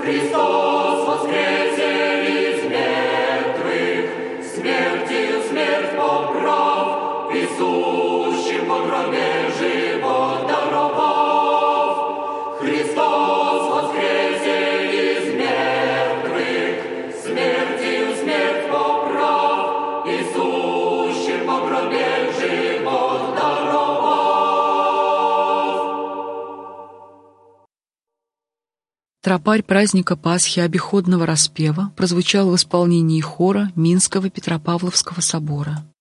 Христос воскресе из мертвых, смертью смерть поправ, и сущим во гробе живот даровав. Христос воскресе из мертвых, смертью смерть поправ, и сущим во гробе живот даровав. Тропарь праздника Пасхи обиходного распева прозвучал в исполнении хора Минского Петропавловского собора.